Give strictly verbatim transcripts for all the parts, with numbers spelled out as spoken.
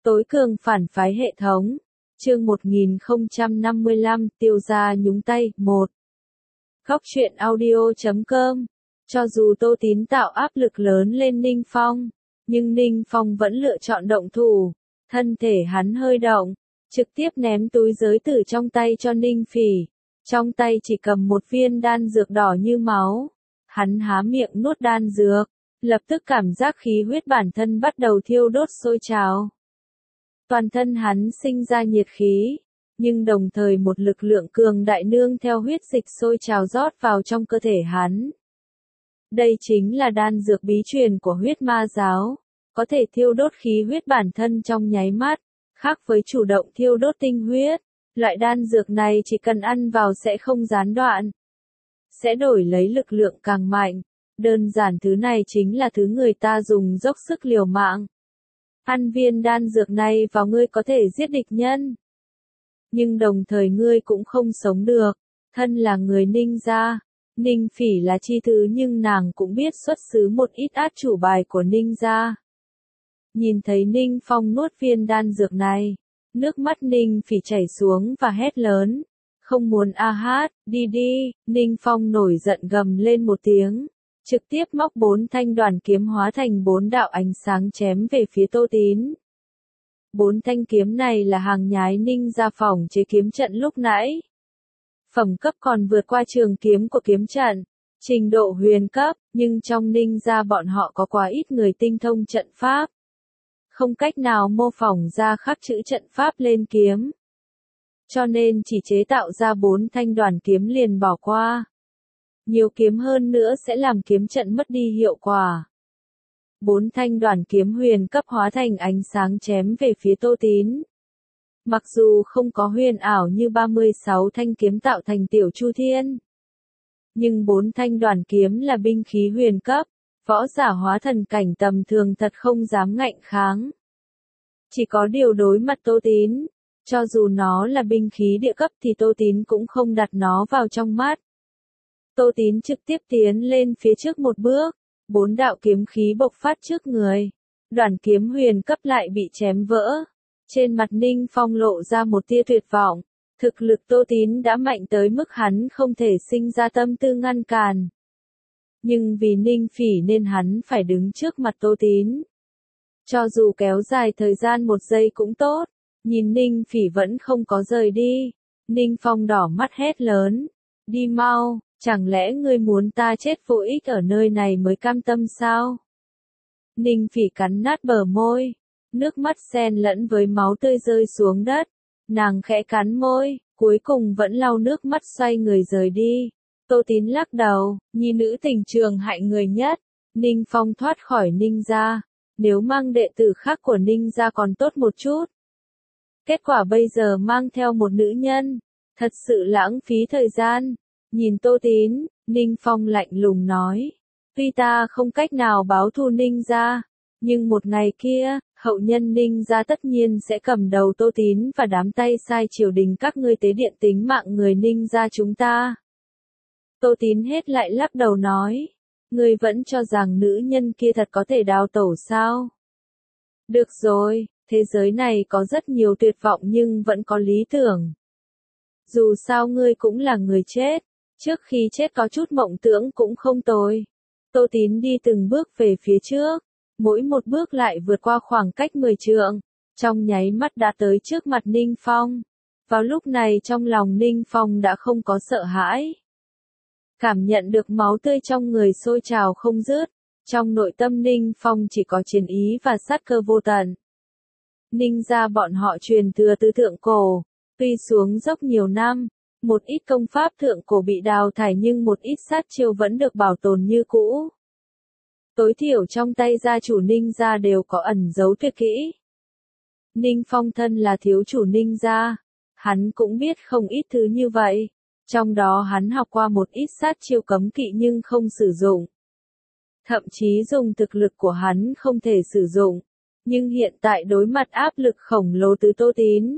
Tối cường phản phái hệ thống. Chương một nghìn không trăm năm mươi lăm, Tiêu gia nhúng tay. một. Góc truyện audio chấm com. Cho dù Tô Tín tạo áp lực lớn lên Ninh Phong, nhưng Ninh Phong vẫn lựa chọn động thủ. Thân thể hắn hơi động, trực tiếp ném túi giới tử trong tay cho Ninh Phỉ. Trong tay chỉ cầm một viên đan dược đỏ như máu. Hắn há miệng nuốt đan dược, lập tức cảm giác khí huyết bản thân bắt đầu thiêu đốt sôi trào. Toàn thân hắn sinh ra nhiệt khí, nhưng đồng thời một lực lượng cường đại nương theo huyết dịch sôi trào rót vào trong cơ thể hắn. Đây chính là đan dược bí truyền của huyết ma giáo, có thể thiêu đốt khí huyết bản thân trong nháy mắt, khác với chủ động thiêu đốt tinh huyết. Loại đan dược này chỉ cần ăn vào sẽ không gián đoạn, sẽ đổi lấy lực lượng càng mạnh. Đơn giản thứ này chính là thứ người ta dùng dốc sức liều mạng. Ăn viên đan dược này vào ngươi có thể giết địch nhân, nhưng đồng thời ngươi cũng không sống được. Thân là người Ninh gia, Ninh Phỉ là chi thứ nhưng nàng cũng biết xuất xứ một ít át chủ bài của Ninh gia. Nhìn thấy Ninh Phong nuốt viên đan dược này, nước mắt Ninh Phỉ chảy xuống và hét lớn, không muốn a hát, đi đi. Ninh Phong nổi giận gầm lên một tiếng, trực tiếp móc bốn thanh đoàn kiếm hóa thành bốn đạo ánh sáng chém về phía Tô Tín. Bốn thanh kiếm này là hàng nhái Ninh gia phòng chế kiếm trận lúc nãy. Phẩm cấp còn vượt qua trường kiếm của kiếm trận, trình độ huyền cấp, nhưng trong Ninh gia bọn họ có quá ít người tinh thông trận pháp. Không cách nào mô phỏng ra khắc chữ trận pháp lên kiếm. Cho nên chỉ chế tạo ra bốn thanh đoàn kiếm liền bỏ qua. Nhiều kiếm hơn nữa sẽ làm kiếm trận mất đi hiệu quả. Bốn thanh đoàn kiếm huyền cấp hóa thành ánh sáng chém về phía Tô Tín. Mặc dù không có huyền ảo như ba mươi sáu thanh kiếm tạo thành tiểu chu thiên, nhưng bốn thanh đoàn kiếm là binh khí huyền cấp, võ giả hóa thần cảnh tầm thường thật không dám ngạnh kháng. Chỉ có điều đối mặt Tô Tín, cho dù nó là binh khí địa cấp thì Tô Tín cũng không đặt nó vào trong mắt. Tô Tín trực tiếp tiến lên phía trước một bước, bốn đạo kiếm khí bộc phát trước người. Đoàn kiếm huyền cấp lại bị chém vỡ. Trên mặt Ninh Phong lộ ra một tia tuyệt vọng. Thực lực Tô Tín đã mạnh tới mức hắn không thể sinh ra tâm tư ngăn cản. Nhưng vì Ninh Phỉ nên hắn phải đứng trước mặt Tô Tín. Cho dù kéo dài thời gian một giây cũng tốt, nhìn Ninh Phỉ vẫn không có rời đi. Ninh Phong đỏ mắt hét lớn, đi mau, chẳng lẽ ngươi muốn ta chết vô ích ở nơi này mới cam tâm sao? Ninh Phỉ cắn nát bờ môi, nước mắt xen lẫn với máu tươi rơi xuống đất. Nàng khẽ cắn môi, cuối cùng vẫn lau nước mắt xoay người rời đi. Tô Tín lắc đầu, nhi nữ tình trường hại người nhất. Ninh Phong thoát khỏi Ninh gia, nếu mang đệ tử khác của Ninh gia còn tốt một chút. Kết quả bây giờ mang theo một nữ nhân, thật sự lãng phí thời gian. Nhìn Tô Tín, Ninh Phong lạnh lùng nói, tuy ta không cách nào báo thù Ninh gia, nhưng một ngày kia, hậu nhân Ninh gia tất nhiên sẽ cầm đầu Tô Tín và đám tay sai triều đình các ngươi tế điện tính mạng người Ninh gia chúng ta. Tô Tín hết lại lắc đầu nói, ngươi vẫn cho rằng nữ nhân kia thật có thể đào tẩu sao? Được rồi, thế giới này có rất nhiều tuyệt vọng nhưng vẫn có lý tưởng. Dù sao ngươi cũng là người chết, trước khi chết có chút mộng tưởng cũng không tồi. Tô Tín đi từng bước về phía trước, mỗi một bước lại vượt qua khoảng cách mười trượng, trong nháy mắt đã tới trước mặt Ninh Phong. Vào lúc này trong lòng Ninh Phong đã không có sợ hãi. Cảm nhận được máu tươi trong người sôi trào không dứt, trong nội tâm Ninh Phong chỉ có chiến ý và sát cơ vô tận. Ninh gia bọn họ truyền thừa từ thượng cổ, tuy xuống dốc nhiều năm, một ít công pháp thượng cổ bị đào thải nhưng một ít sát chiêu vẫn được bảo tồn như cũ. Tối thiểu trong tay gia chủ Ninh gia đều có ẩn giấu tuyệt kỹ. Ninh Phong thân là thiếu chủ Ninh gia, hắn cũng biết không ít thứ như vậy. Trong đó hắn học qua một ít sát chiêu cấm kỵ nhưng không sử dụng. Thậm chí dùng thực lực của hắn không thể sử dụng. Nhưng hiện tại đối mặt áp lực khổng lồ từ Tô Tín.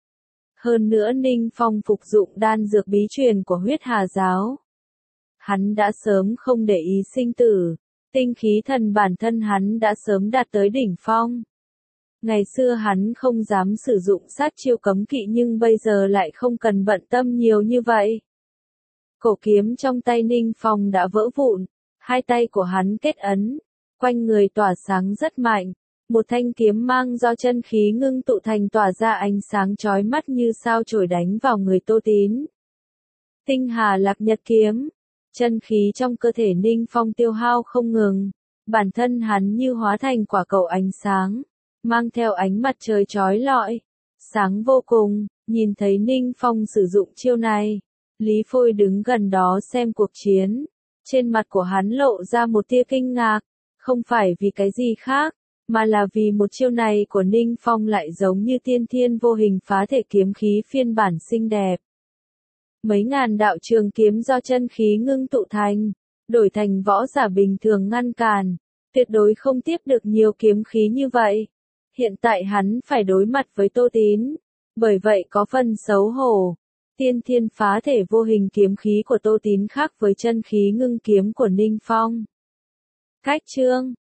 Hơn nữa Ninh Phong phục dụng đan dược bí truyền của huyết hà giáo. Hắn đã sớm không để ý sinh tử. Tinh khí thần bản thân hắn đã sớm đạt tới đỉnh phong. Ngày xưa hắn không dám sử dụng sát chiêu cấm kỵ nhưng bây giờ lại không cần bận tâm nhiều như vậy. Cổ kiếm trong tay Ninh Phong đã vỡ vụn, hai tay của hắn kết ấn, quanh người tỏa sáng rất mạnh, một thanh kiếm mang do chân khí ngưng tụ thành tỏa ra ánh sáng chói mắt như sao chổi đánh vào người Tô Tín. Tinh Hà Lạc Nhật kiếm, chân khí trong cơ thể Ninh Phong tiêu hao không ngừng, bản thân hắn như hóa thành quả cầu ánh sáng, mang theo ánh mặt trời chói lọi, sáng vô cùng. Nhìn thấy Ninh Phong sử dụng chiêu này, Lý Phôi đứng gần đó xem cuộc chiến, trên mặt của hắn lộ ra một tia kinh ngạc, không phải vì cái gì khác, mà là vì một chiêu này của Ninh Phong lại giống như tiên thiên vô hình phá thể kiếm khí phiên bản xinh đẹp. Mấy ngàn đạo trường kiếm do chân khí ngưng tụ thành, đổi thành võ giả bình thường ngăn cản, tuyệt đối không tiếp được nhiều kiếm khí như vậy. Hiện tại hắn phải đối mặt với Tô Tín, bởi vậy có phần xấu hổ. Tiên thiên phá thể vô hình kiếm khí của Tô Tín khác với chân khí ngưng kiếm của Ninh Phong. Cách chương